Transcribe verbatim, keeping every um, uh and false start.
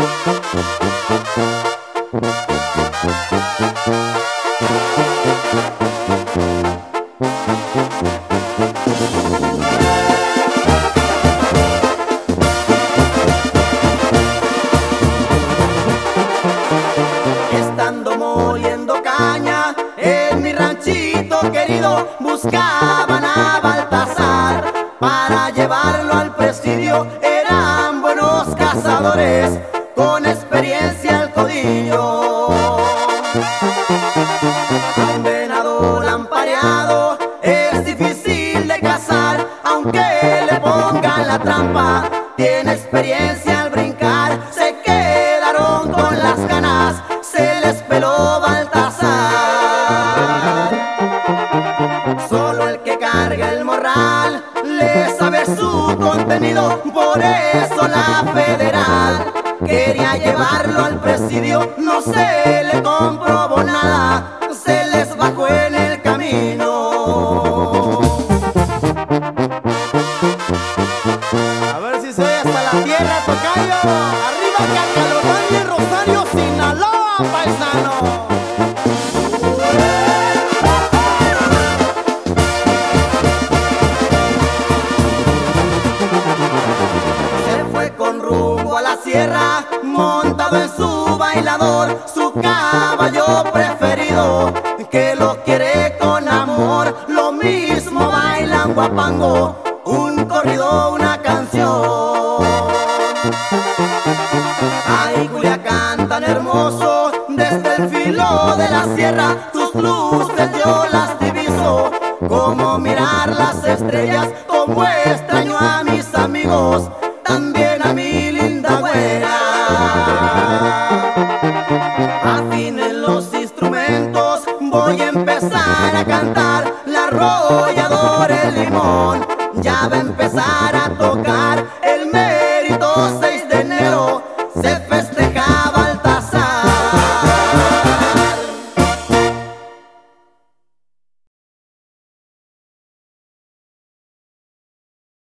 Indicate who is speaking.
Speaker 1: Estando moliendo caña en mi ranchito querido, buscaban a Baltasar para llevarlo al presidio. Eran buenos cazadores con experiencia al codillo. A un venado lampareado es difícil de cazar, aunque le pongan la trampa, tiene experiencia al brincar. Se quedaron con las ganas, se les peló Baltasar. Solo el que carga el morral le sabe su contenido, por eso la federal quería llevarlo al presidio. No se le comprobó nada, se les bajó en el camino. A ver si se oye hasta la tierra, tocayo. Arriba Cacalotán y Rosario, Sinaloa, paisano. Se fue con rumbo a la sierra, montado en su bailador, su caballo preferido, que lo quiere con amor. Lo mismo bailan guapango, un corrido, una canción. Ay, Culiacán tan hermoso, desde el filo de la sierra, tus luces yo las diviso, como mirar las estrellas, como extraño a mis amigos, también a mi linda güera. Afinen los instrumentos, voy a empezar a cantar. La arrolladora, el limón, ya va a empezar a tocar. El mérito se